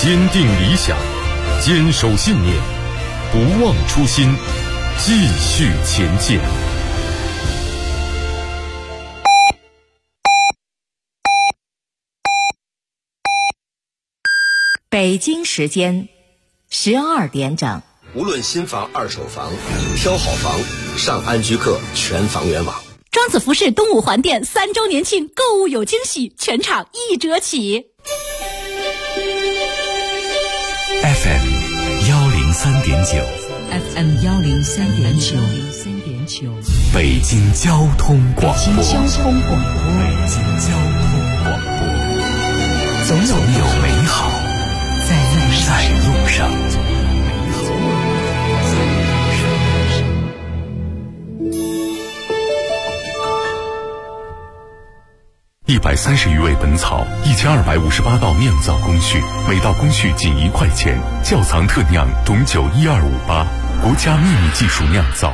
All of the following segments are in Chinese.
坚定理想，坚守信念，不忘初心，继续前进。 北京时间12点整。 无论新房、二手房，挑好房，上安居客全房源网。 庄子服饰东五环店3周年庆，购物有惊喜，全场1折起。 FM 103.9 FM 103.9 北京交通广播。 北京交通广播。 北京交通广播。 总有美好在路上。130余味本草，1258道酿造工序，每道工序仅1块钱。窖藏特酿董酒12588，国家秘密技术酿造。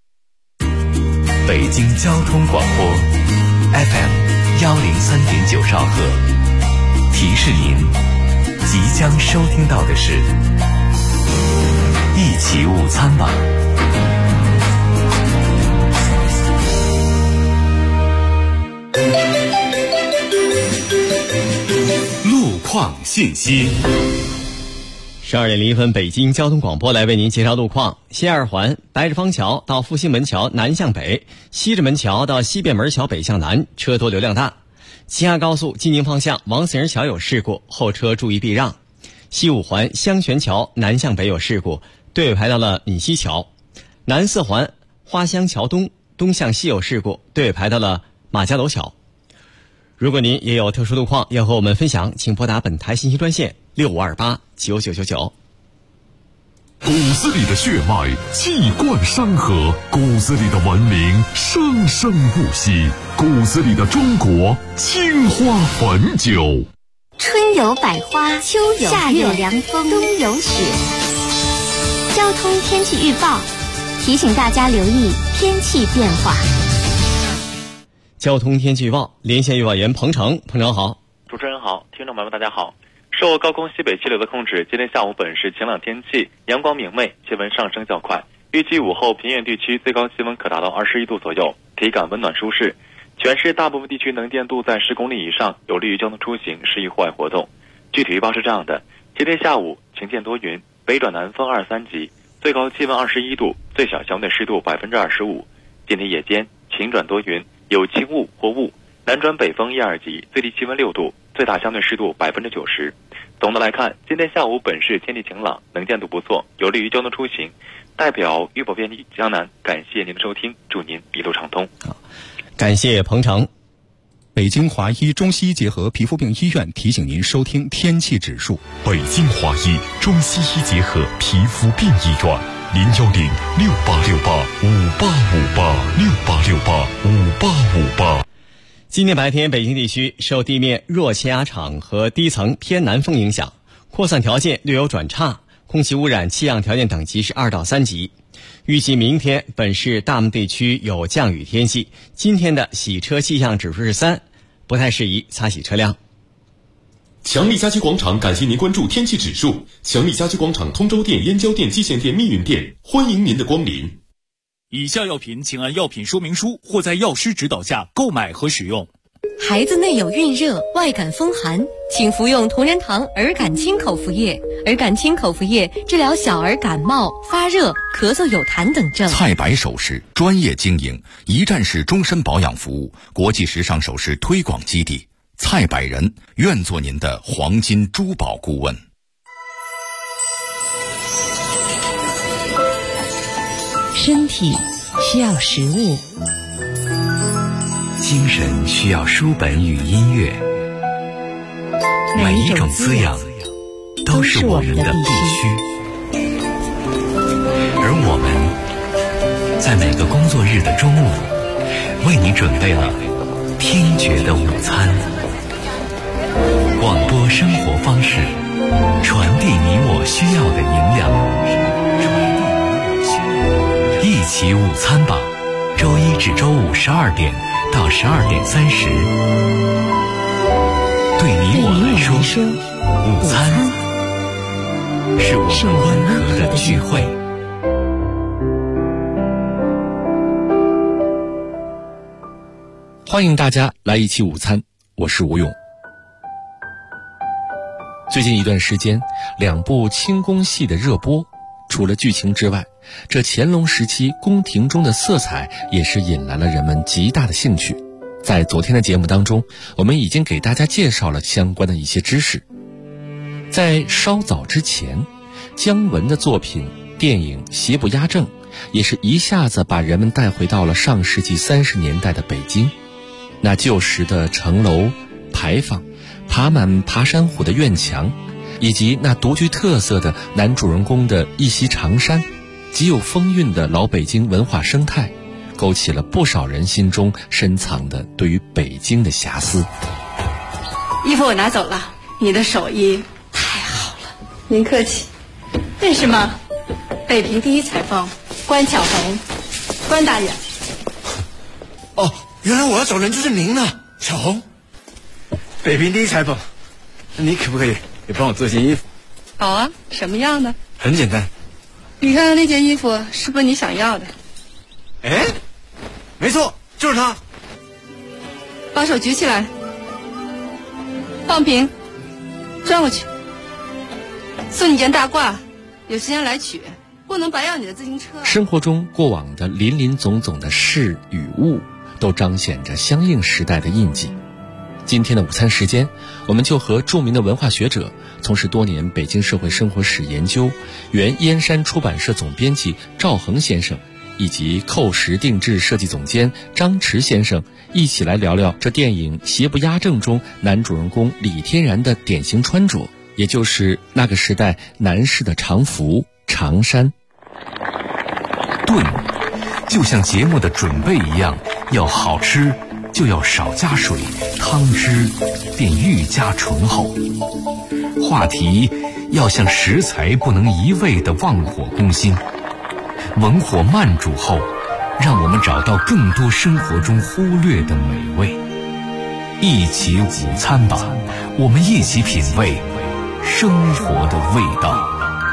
北京交通广播 FM 103.9兆赫，提示您即将收听到的是一起午餐吧。路况信息。 12点01分，北京交通广播来为您介绍路况。西二环白日方桥到复兴门桥南向北，西直门桥到西便门桥北向南，车多流量大。齐hà高速济宁方向王四人桥有事故，后车注意避让。西五环香泉桥南向北有事故，队尾排到了闽西桥。南四环花乡桥东向西有事故，队尾排到了马家楼桥。如果您也有特殊路况要和我们分享，请拨打本台信息专线6528999999。 骨子里的血脉气贯山河，骨子里的文明生生不息，骨子里的中国青花汾酒。 春有百花，秋有夏有凉风，冬有雪。交通天气预报提醒大家留意天气变化。 交通天气预报，连线预报员彭程好。 主持人好，听众朋友们大家好。受高空西北气流的控制，今天下午本市晴朗天气，阳光明媚，气温上升较快。预计午后平原地区最高气温可达到21度左右，体感温暖舒适。全市大部分地区能见度在10公里以上，有利于交通出行，适宜户外活动。具体预报是这样的：今天下午晴间多云，北转南风2、3级，最高气温21度，最小相对湿度25%。今天夜间晴转多云，有轻雾或雾，南转北风1、2级，最低气温6度，最大相对湿度90%。总的来看，今天下午本市天气晴朗，能见度不错，有利于交通出行。代表预报编辑江南，感谢您的收听，祝您一路畅通。 好，感谢彭程。 北京华医中西医结合皮肤病医院提醒您收听天气指数。 北京华医中西医结合皮肤病医院，0106868585858，68685858。 今天白天，北京地区受地面弱气压场和低层偏南风影响，扩散条件略有转差，空气污染气氧条件等级是2到3级。预计明天本市大部分地区有降雨天气，今天的洗车气象指数是3，不太适宜擦洗车辆。 强力家居广场感谢您关注天气指数。强力家居广场通州店、燕郊店、蓟县店、密云店，欢迎您的光临。 以下药品请按药品说明书或在药师指导下购买和使用。 孩子内有孕热、外感风寒，请服用同仁堂儿感清口服液。儿感清口服液治疗小儿感冒、发热、咳嗽有痰等症。 蔡白首饰专业经营，一站式终身保养服务，国际时尚首饰推广基地。蔡百人愿做您的黄金珠宝顾问。 身体需要食物， 精神需要书本与音乐，每一种滋养都是我们的必须。而我们在每个工作日的中午，为你准备了听觉的午餐。广播生活方式，传递你我需要的营养。一起午餐吧，周一至周五12点到12点30。对你我来说，午餐是我们温和的聚会。 欢迎大家来一起午餐，我是吴勇。最近一段时间，2部清宫戏的热播，除了剧情之外，这乾隆时期宫廷中的色彩也是引来了人们极大的兴趣。在昨天的节目当中，我们已经给大家介绍了相关的一些知识。在稍早之前，姜文的作品电影《邪不压正》也是一下子把人们带回到了上世纪30年代的北京。那旧时的城楼、牌坊、爬满爬山虎的院墙，以及那独具特色的男主人公的一袭长衫，极有风韵的老北京文化生态，勾起了不少人心中深藏的对于北京的遐思。 衣服我拿走了，你的手艺太好了。您客气。认识吗？北平第一裁缝关巧红，关大人。 哦，原来我要找人就是您呢，巧红。北平第一裁缝，你可不可以也帮我做件衣服？ 好啊，什么样的？ 很简单。 你看看那件衣服是不是你想要的？ 哎，没错，就是它。 把手举起来，放平，转过去。送你件大褂，有时间来取，不能白要你的自行车。 生活中过往的林林总总的事与物，都彰显着相应时代的印记。今天的午餐时间，我们就和著名的文化学者，从事多年北京社会生活史研究，原燕山出版社总编辑赵恒先生，以及扣石定制设计总监张弛先生，一起来聊聊这电影《邪不压正》中男主人公李天然的典型穿着，也就是那个时代男士的常服长衫。 炖就像节目的准备一样，要好吃就要少加水，汤汁便愈加醇厚。话题要像食材不能一味的忘火攻心，文火慢煮后，让我们找到更多生活中忽略的美味。一起午餐吧，我们一起品味生活的味道。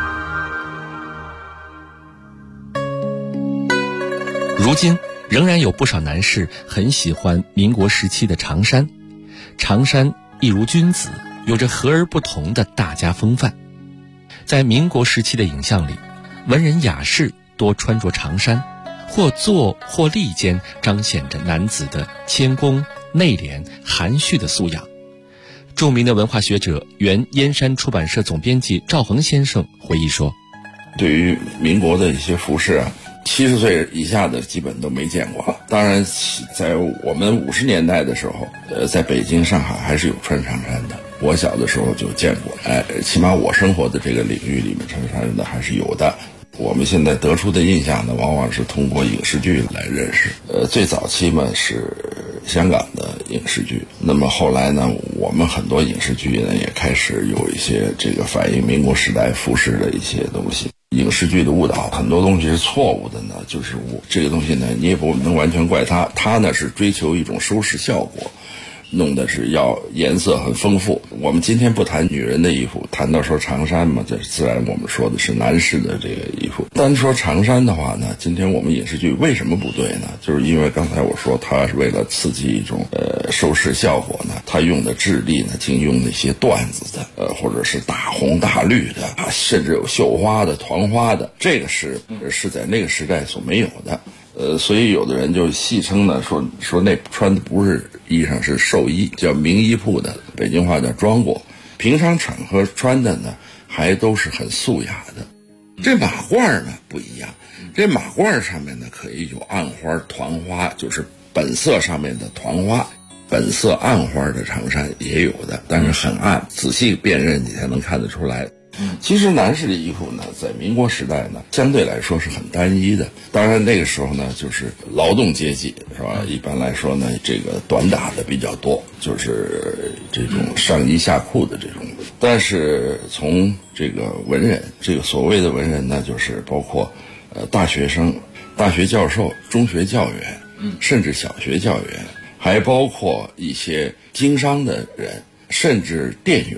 如今仍然有不少男士很喜欢民国时期的长衫，长衫一如君子，有着和而不同的大家风范。在民国时期的影像里，文人雅士多穿着长衫，或坐或立间彰显着男子的谦恭、内敛、含蓄的素养。著名的文化学者、原燕山出版社总编辑赵恒先生回忆说， 对于民国的一些服饰啊，70岁以下的基本都没见过。当然在我们50年代的时候，在北京、上海还是有穿长衫的。我小的时候就见过，起码我生活的这个领域里面穿长衫的还是有的。我们现在得出的印象呢，往往是通过影视剧来认识。最早期嘛是香港的影视剧，那么后来呢，我们很多影视剧呢也开始有一些这个反映民国时代服饰的一些东西。影视剧的误导很多东西是错误的呢，就是这个东西呢，你也不能完全怪他呢是追求一种收视效果，弄的是要颜色很丰富。我们今天不谈女人的衣服，谈到说长衫嘛，这自然我们说的是男士的这个衣服。单说长衫的话呢，今天我们影视剧为什么不对呢？就是因为刚才我说它是为了刺激一种收视效果呢，它用的质地呢，竟用那些缎子的或者是大红大绿的甚至有绣花的、团花的，这个是在那个时代所没有的。所以有的人就戏称呢，说那穿的不是衣裳，是寿衣，叫名衣铺的，北京话叫装过。平常场合穿的呢，还都是很素雅的。这马褂呢不一样，这马褂上面呢可以有暗花、团花，就是本色上面的团花，本色暗花的长衫也有的，但是很暗，仔细辨认你才能看得出来。其实男士的衣服呢，在民国时代呢，相对来说是很单一的。当然那个时候呢，就是劳动阶级，是吧？一般来说呢，这个短打的比较多，就是这种上衣下裤的这种。但是从这个文人，这个所谓的文人呢，就是包括大学生、大学教授、中学教员，甚至小学教员，还包括一些经商的人，甚至店员。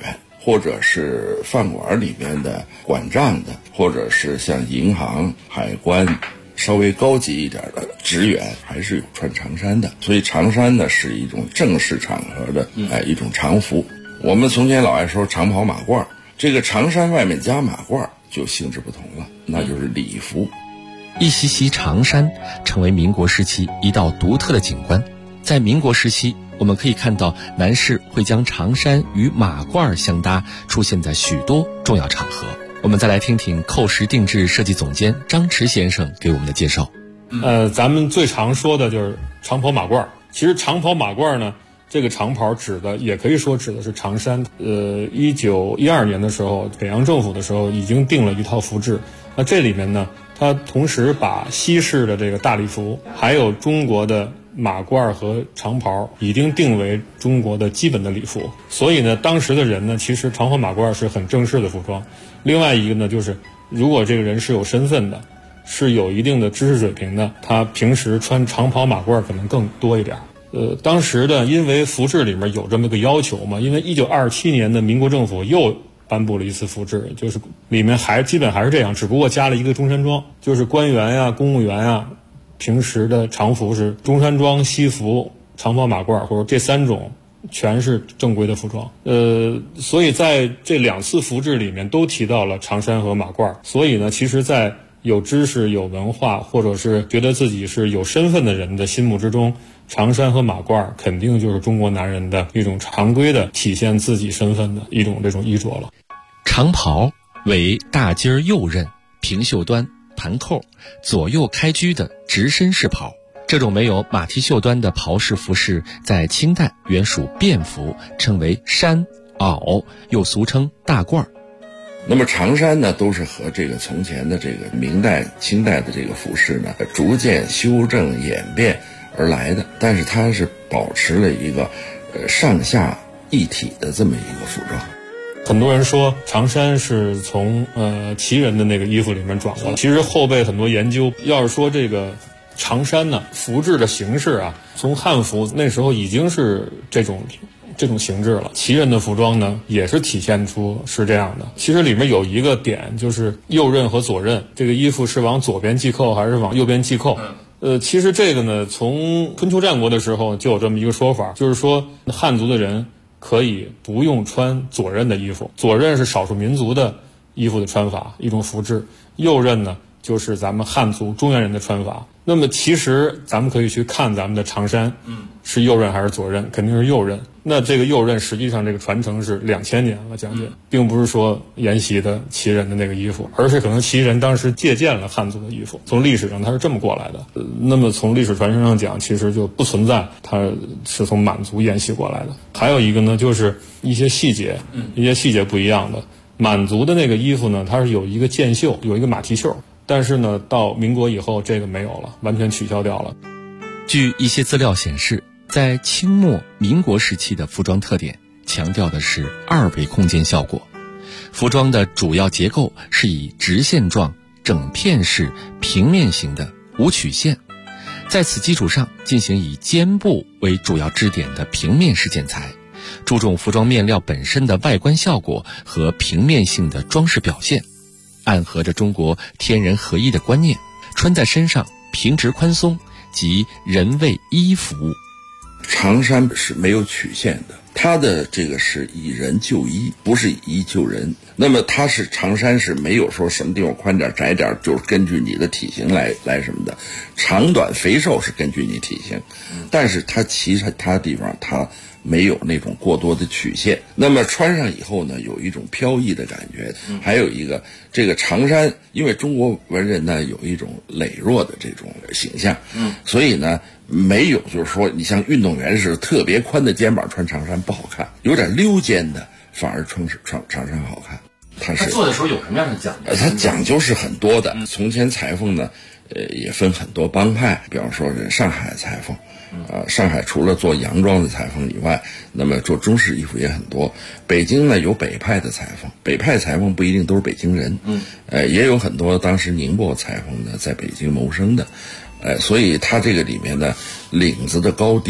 或者是饭馆里面的管账的，或者是像银行、海关稍微高级一点的职员，还是有穿长衫的。所以长衫呢是一种正式场合的一种常服。我们从前老爱说长袍马褂，这个长衫外面加马褂就性质不同了，那就是礼服。 一袭袭长衫成为民国时期一道独特的景观。在民国时期，我们可以看到男士会将长衫与马褂相搭，出现在许多重要场合。我们再来听听扣石定制设计总监张驰先生给我们的介绍。 咱们最常说的就是长袍马褂。其实长袍马褂呢，这个长袍指的也可以说指的是长衫。1912年的时候，北洋政府的时候已经定了一套服制。那这里面呢，它同时把西式的这个大礼服，还有中国的马褂和长袍已经定为中国的基本的礼服。所以呢，当时的人呢，其实长袍马褂是很正式的服装。另外一个呢，就是如果这个人是有身份的，是有一定的知识水平的，他平时穿长袍马褂可能更多一点。当时的因为服制里面有这么个要求嘛，因为1927年的民国政府又颁布了一次服制，就是里面基本还是这样，只不过加了一个中山装，就是官员呀、公务员呀，平时的常服是中山装、西服、长袍马褂，或者这3种全是正规的服装。所以在这2次服制里面都提到了长衫和马褂。所以呢，其实在有知识、有文化，或者是觉得自己是有身份的人的心目之中，长衫和马褂肯定就是中国男人的一种常规的体现自己身份的一种这种衣着了。 长袍为大襟右衽、平袖端、盘扣、左右开居的直身式袍。这种没有马蹄袖端的袍式服饰，在清代原属便服，称为衫、袄，又俗称大褂。 那么长衫呢，都是和这个从前的这个明代、清代的这个服饰呢，逐渐修正演变而来的。但是它是保持了一个上下一体的这么一个服装。 很多人说长衫是从旗人的那个衣服里面转过来，其实后辈很多研究，要是说这个长衫呢，服制的形式啊，从汉服那时候已经是这种形制了。旗人的服装呢，也是体现出是这样的。其实里面有一个点，就是右衽和左衽，这个衣服是往左边系扣还是往右边系扣。其实这个呢，从春秋战国的时候就有这么一个说法，就是说汉族的人可以不用穿左衽的衣服，左衽是少数民族的衣服的穿法，一种服制。右衽呢，就是咱们汉族中原人的穿法。那么其实咱们可以去看咱们的长衫，是右衽还是左衽？肯定是右衽。那这个右衽实际上这个传承是2000年了将近，并不是说沿袭的旗人的那个衣服，而是可能旗人当时借鉴了汉族的衣服，从历史上它是这么过来的。那么从历史传承上讲，其实就不存在它是从满族沿袭过来的。还有一个呢，就是一些细节不一样的。满族的那个衣服呢，它是有一个箭袖，有一个马蹄袖。但是呢，到民国以后，这个没有了，完全取消掉了。 据一些资料显示，在清末民国时期的服装特点，强调的是2维空间效果。服装的主要结构是以直线状、整片式、平面型的无曲线，在此基础上进行以肩部为主要支点的平面式剪裁，注重服装面料本身的外观效果和平面性的装饰表现，暗合着中国天人合一的观念，穿在身上平直宽松，即人为一服务。 长衫是没有曲线的，它的这个是以人就衣，不是以衣救人。那么它是长衫是没有说什么地方宽点窄点，就是根据你的体型来什么的，长短肥瘦是根据你体型，但是它其他地方它没有那种过多的曲线。那么穿上以后呢，有一种飘逸的感觉。还有一个这个长衫，因为中国文人呢有一种羸弱的这种形象，所以呢没有就是说你像运动员似的特别宽的肩膀穿长衫不好看，有点溜肩的反而穿长衫好看。他做的时候有什么样的讲究？ 他讲究是很多的。从前裁缝呢也分很多帮派，比方说是上海裁缝，上海除了做洋装的裁缝以外，那么做中式衣服也很多。北京呢有北派的裁缝，北派裁缝不一定都是北京人，也有很多当时宁波裁缝呢在北京谋生的，所以它这个里面的领子的高低，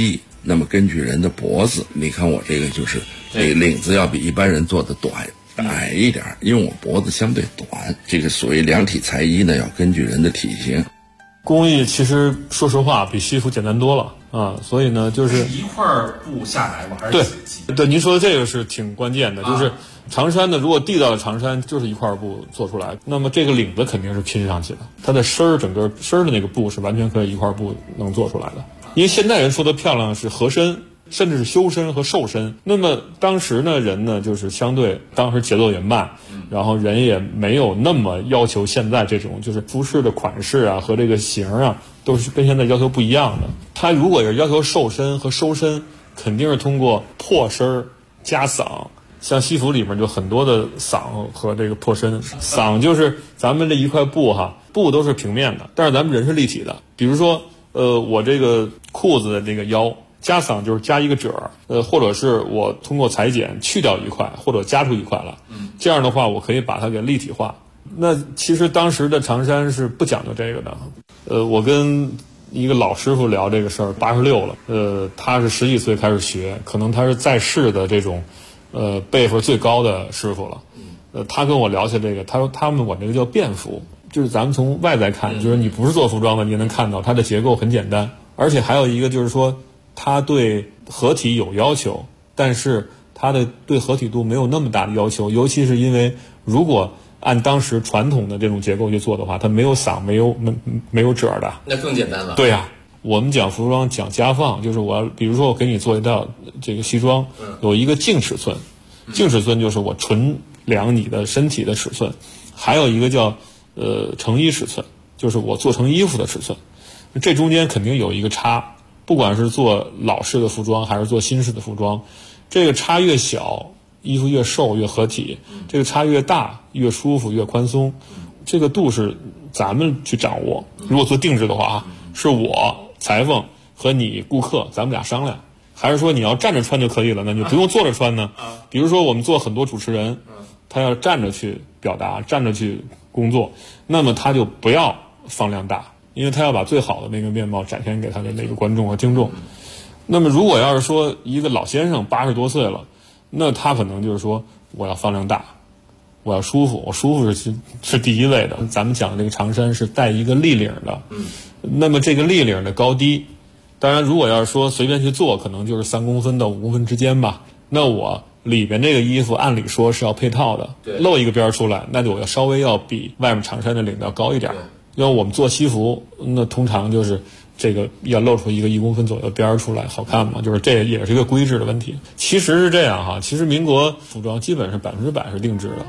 那么根据人的脖子，你看我这个就是领子要比一般人做的矮一点，因为我脖子相对短。这个所谓量体裁衣呢，要根据人的体型。 工艺其实说实话比西服简单多了啊，所以呢就是一块布下来吗？还是对，您说的这个是挺关键的，就是长衫呢，如果地道的长衫就是一块布做出来，那么这个领子肯定是拼上去的，它的整个身儿的那个布是完全可以一块布能做出来的。因为现代人说的漂亮是合身，甚至是修身和瘦身。那么当时呢，人呢就是相对当时节奏也慢，然后人也没有那么要求现在这种就是服饰的款式啊和这个型啊都是跟现在要求不一样的。他如果是要求瘦身和收身，肯定是通过破身加嗓。像西服里面就很多的嗓和这个破身。嗓就是咱们这一块布布都是平面的，但是咱们人是立体的。比如说我这个裤子的这个腰加嗓就是加一个褶，或者是我通过裁剪去掉一块或者加出一块来，这样的话我可以把它给立体化。那其实当时的长衫是不讲究这个的。我跟一个老师傅聊这个事儿，86了，他是10几岁开始学，可能他是在世的这种辈分最高的师傅了。他跟我聊起这个，他说他们管这个叫便服，就是咱们从外在看，就是你不是做服装的，你也能看到它的结构很简单，而且还有一个就是说，它对合体有要求，但是它的对合体度没有那么大的要求，尤其是因为如果按当时传统的这种结构去做的话，它没有嗓，没有褶的， 那更简单了。 对呀，我们讲服装讲夹放，就是比如说我给你做一道这个西装，有一个净尺寸，净尺寸就是我纯量你的身体的尺寸，还有一个叫成衣尺寸，就是我做成衣服的尺寸，这中间肯定有一个差，不管是做老式的服装还是做新式的服装，这个差越小，衣服越瘦越合体，这个差越大越舒服越宽松，这个度是咱们去掌握。如果做定制的话是我裁缝和你顾客咱们俩商量，还是说你要站着穿就可以了，那你不用坐着穿呢？比如说我们做很多主持人，他要站着去表达，站着去工作，那么他就不要放量大，因为他要把最好的那个面貌展现给他的那个观众和听众。那么如果要是说一个老先生80多岁了，那他可能就是说我要放量大，我要舒服，我舒服是第一位的。咱们讲的这个长衫是带一个立领的，那么这个立领的高低，当然如果要是说随便去做，可能就是3公分到5公分之间吧。那我里边这个衣服按理说是要配套的，露一个边出来，那就我要稍微要比外面长衫的领子要高一点。因为我们做西服，那通常就是这个要露出一个1公分左右的边出来，好看嘛，就是这也是一个规制的问题。其实是这样其实民国服装基本是100%是定制的。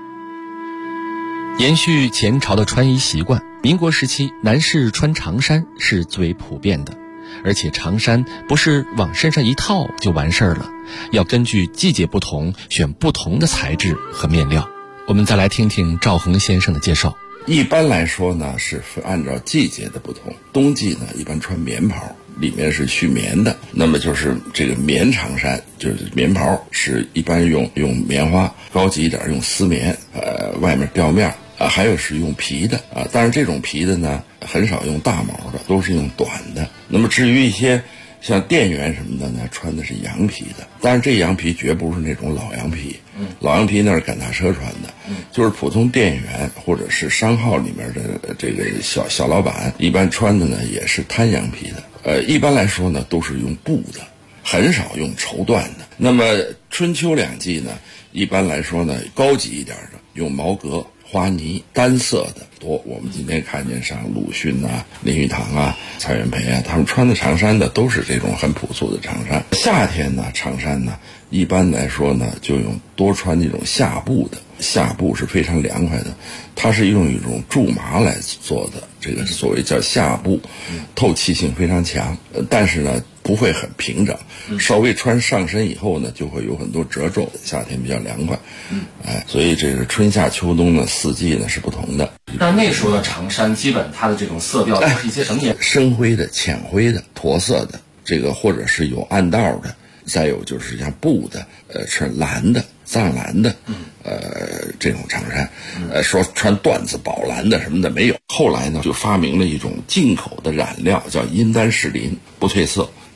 延续前朝的穿衣习惯，民国时期男士穿长衫是最为普遍的，而且长衫不是往身上一套就完事儿了，要根据季节不同选不同的材质和面料。我们再来听听赵恒先生的介绍。 一般来说呢，是按照季节的不同，冬季呢一般穿棉袍，里面是蓄棉的，那么就是这个棉长衫，就是棉袍是一般用棉花，高级一点用丝棉，外面吊面，还有是用皮的当然这种皮的呢很少用大毛的，都是用短的。那么至于一些像店员什么的呢，穿的是羊皮的，但是这羊皮绝不是那种老羊皮，老羊皮那是赶大车穿的，就是普通店员或者是商号里面的这个小老板一般穿的呢也是滩羊皮的。一般来说呢都是用布的，很少用绸缎的。那么春秋两季呢，一般来说呢高级一点的用毛革、花呢单色的多。我们今天看见像鲁迅林语堂蔡元培他们穿的长衫的都是这种很朴素的长衫。夏天呢长衫呢一般来说呢就多穿那种夏布的，夏布是非常凉快的，它是用一种苎麻来做的，这个所谓叫夏布，透气性非常强，但是呢不会很平整，稍微穿上身以后呢就会有很多褶皱，夏天比较凉快，所以这个春夏秋冬呢4季呢是不同的。 那时候的长衫基本它的这种色调都是一些什么颜色？ 深灰的、浅灰的、驼色的，这个或者是有暗道的，再有就是像布的，是蓝的、藏蓝的，这种长衫，说穿缎子、宝蓝的什么的没有。后来呢，就发明了一种进口的染料，叫阴丹士林，不褪色，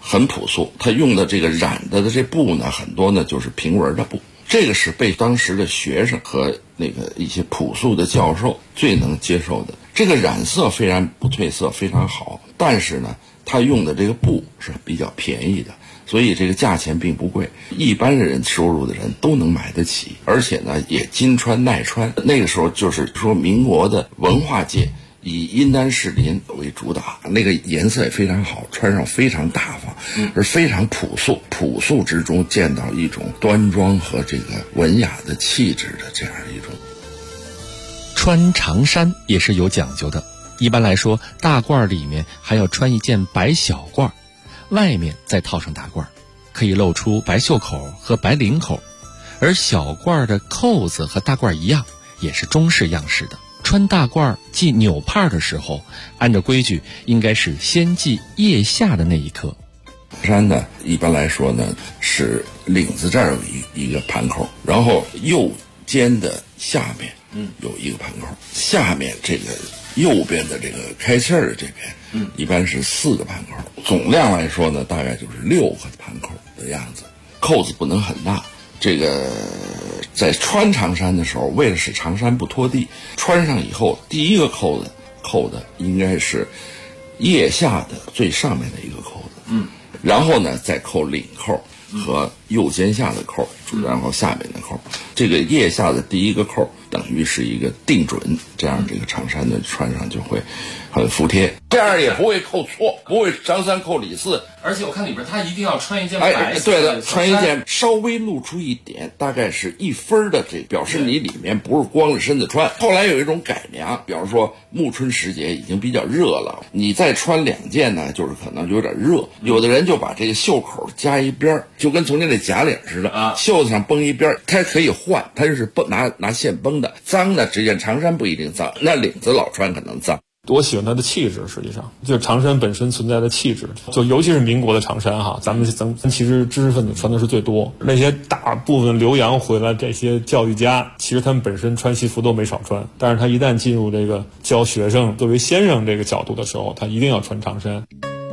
很朴素，它用的这个染的这布呢，很多呢就是平纹的布。这个是被当时的学生和那个一些朴素的教授最能接受的。这个染色非常不褪色，非常好，但是呢，他用的这个布是比较便宜的，所以这个价钱并不贵，一般人收入的人都能买得起，而且呢也金穿耐穿。那个时候就是说民国的文化界以阴丹士林为主打，那个颜色也非常好，穿上非常大方，而非常朴素，朴素之中见到一种端庄和这个文雅的气质的这样一种。 穿长衫也是有讲究的，一般来说大褂里面还要穿一件白小褂，外面再套上大褂，可以露出白袖口和白领口，而小褂的扣子和大褂一样，也是中式样式的。穿大褂系纽帕的时候，按照规矩应该是先系腋下的那一颗。 衫呢，一般来说呢是领子这儿有一个盘扣，然后右肩的下面有一个盘扣，下面这个右边的这个开气儿的这边一般是4个盘扣，总量来说呢大概就是6个盘扣的样子，扣子不能很大。这个在穿长衫的时候，为了使长衫不拖地，穿上以后第一个扣的应该是腋下的最上面的一个扣子，然后呢再扣领扣和右肩下的扣，然后下面的扣。这个腋下的第一个扣等于是一个定准，这样这个长衫的穿上就会很服帖，这样也不会扣错，不会长衫扣里4。 而且我看里边他一定要穿一件白对的，穿一件稍微露出一点，大概是1分的，这表示你里面不是光着身子穿。后来有一种改良，比方说暮春时节已经比较热了，你再穿2件呢，就是可能有点热。有的人就把这个袖口加一边，就跟从前那假领似的，袖子上绷一边，它可以换，它就是拿线绷的。脏的这件长衫不一定脏，那领子老穿可能脏。 我喜欢它的气质，实际上就是长衫本身存在的气质，就尤其是民国的长衫哈，咱们其实知识分子穿的是最多，那些大部分留洋回来这些教育家，其实他们本身穿西服都没少穿，但是他一旦进入这个教学生作为先生这个角度的时候，他一定要穿长衫。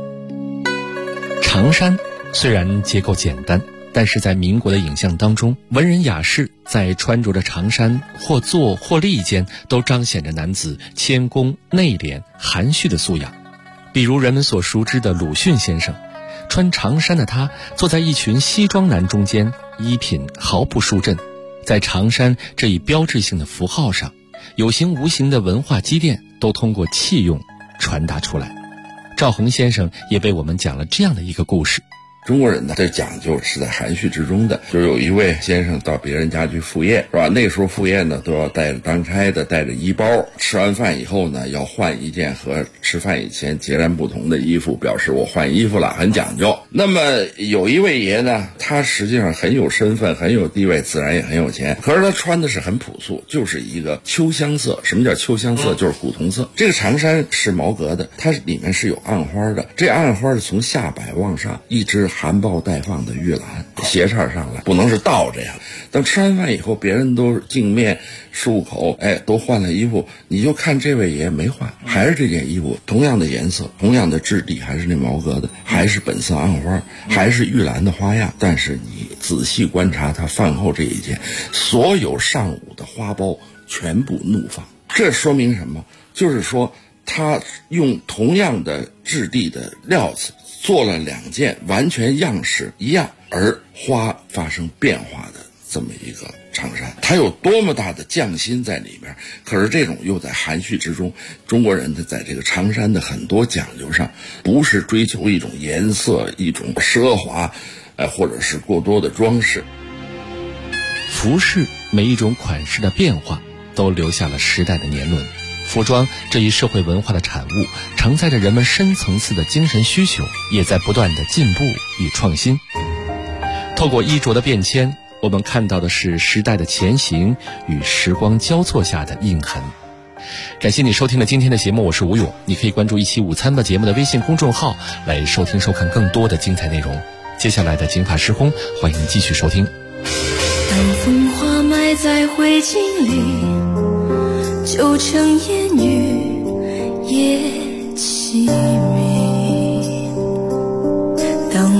长衫虽然结构简单，但是在民国的影像当中，文人雅士在穿着着长衫或坐或立间，都彰显着男子谦恭内敛含蓄的素养。比如人们所熟知的鲁迅先生，穿长衫的他坐在一群西装男中间，衣品毫不疏阵。在长衫这一标志性的符号上，有形无形的文化积淀都通过器用传达出来。赵恒先生也为我们讲了这样的一个故事。 中国人呢，这讲究是在含蓄之中的。就是有一位先生到别人家去赴宴，是吧？那时候赴宴呢，都要带着当差的，带着衣包。吃完饭以后呢，要换一件和吃饭以前截然不同的衣服，表示我换衣服了，很讲究。那么有一位爷呢，他实际上很有身份，很有地位，自然也很有钱。可是他穿的是很朴素，就是一个秋香色。什么叫秋香色？就是古铜色。这个长衫是毛格的，它里面是有暗花的。这暗花是从下摆往上一直含苞待放的玉兰斜插上来，不能是倒着呀。等吃完饭以后，别人都净面漱口，都换了衣服，你就看这位爷没换，还是这件衣服，同样的颜色，同样的质地，还是那毛格的，还是本色暗花，还是玉兰的花样。但是你仔细观察他饭后这一件，所有上午的花苞全部怒放。这说明什么？就是说他用同样的质地的料子做了2件完全样式一样而花发生变化的这么一个长衫，它有多么大的匠心在里面。可是这种又在含蓄之中，中国人的在这个长衫的很多讲究上，不是追求一种颜色，一种奢华，或者是过多的装饰。 服饰每一种款式的变化，都留下了时代的年轮。服装这一社会文化的产物，承载着人们深层次的精神需求，也在不断的进步与创新。透过衣着的变迁，我们看到的是时代的前行与时光交错下的印痕。感谢你收听了今天的节目，我是吴勇。你可以关注一期午餐的节目的微信公众号来收听收看更多的精彩内容。接下来的金发时空，欢迎继续收听。 当风花埋在灰烬里，就成烟雨夜凄明。当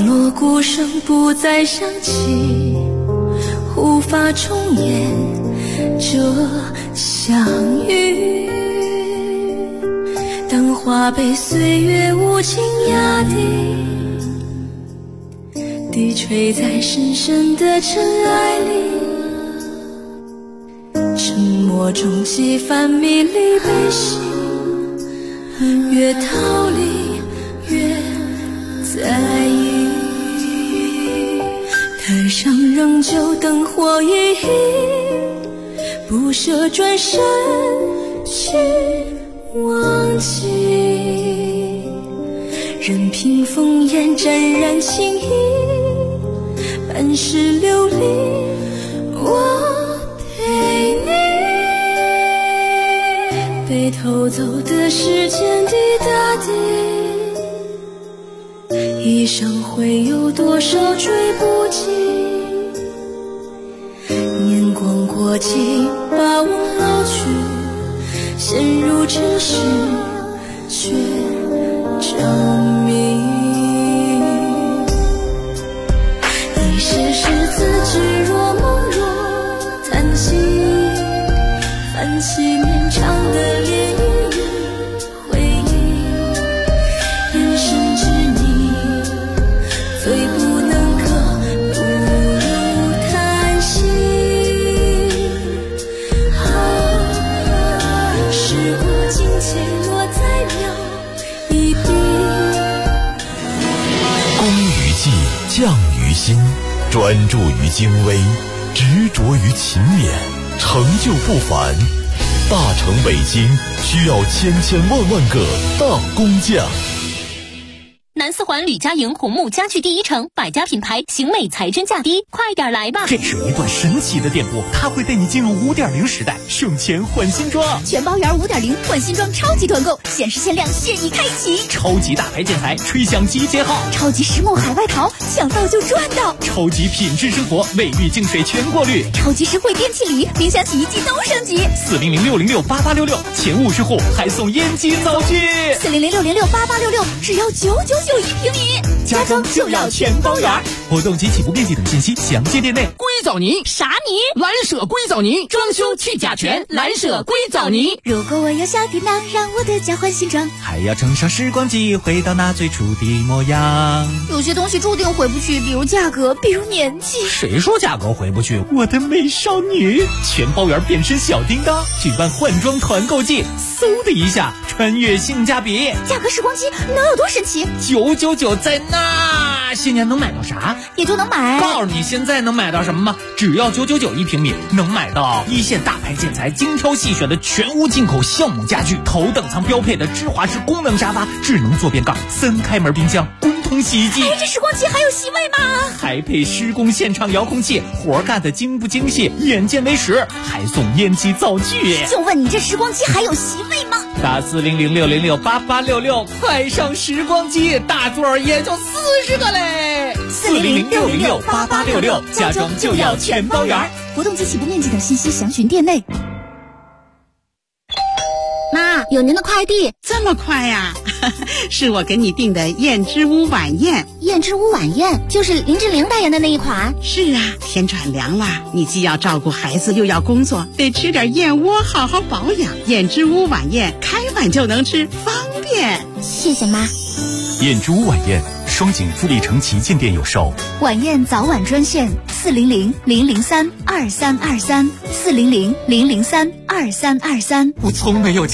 声不再响起，无法重演这相遇。当花被岁月无情压低垂在深深的尘埃里，沉默中几番迷离悲喜，越逃离越在意。台上仍旧灯火熠熠，不舍转身去忘记，任凭烽烟沾染情意，半世流离我陪你。被偷走的时间滴答滴，一生会有多少追不及，年光过尽，把我老去，陷入尘世却证明，一时时自知若梦若叹息，泛起绵长的涟漪回忆，人生之谜最不能可不如叹息。时过境迁落在秒一笔， 工于技，匠于心，专注于精微，执着于勤勉，成就不凡。大成北京需要千千万万个大工匠。 南四环吕家营红木家具第一城，百家品牌，型美材真价低，快点来吧！ 这是一段神奇的店铺，它会带你进入 5.0 时代，省钱换新装。 全包圆 5.0 换新装超级团购，限时限量，现已开启！ 超级大牌建材，吹响集结号！ 超级实木海外淘，抢到就赚到！ 超级品质生活，卫浴净水全过滤！ 超级实惠电器礼，冰箱洗衣机都升级 ！400-606-8866，前50户还送烟机灶具 ！400-606-8866，只要999一平米， 家装就要全包圆。活动及起步面积等信息详见店内。 硅藻泥啥泥？ 蓝舍硅藻泥，装修去甲醛，蓝舍硅藻泥。 如果我有小电脑，让我的家换新装， 还要乘上时光机，回到那最初的模样。 有些东西注定回不去，比如价格，比如年纪。 谁说价格回不去？ 我的美少女，全包圆变身小叮当，举办换装团购季，嗖的一下穿越性价比。 价格时光机能有多神奇 ？999在那，新年能买到啥？ 也就能买。 告诉你现在能买到什么吗？只要999一平米，能买到一线大牌建材精挑细选的全屋进口橡木家具，头等舱标配的芝华士功能沙发，智能坐便杠，3开门冰箱，滚筒洗衣机。 这时光机还有席位吗？ 还配施工现场遥控器，活干的精不精细，眼见为实，还送烟机灶具。 就问你这时光机还有席位吗？ 打400-606-8866，快上时光机，大座也就40个嘞。400-606-8866，家装就要全包圆。 活动及起步面积等信息详询店内。妈，有您的快递。 这么快呀？是我给你订的燕之屋晚宴。 燕之屋晚宴就是林志玲代言的那一款。 是啊，天转凉了，你既要照顾孩子又要工作，得吃点燕窝好好保养。燕之屋晚宴开碗就能吃，方便。 谢谢妈。 燕之屋晚宴，双井富力城旗舰店有售。 晚宴早晚专线400-003-2323，400-003-2323。 我从没有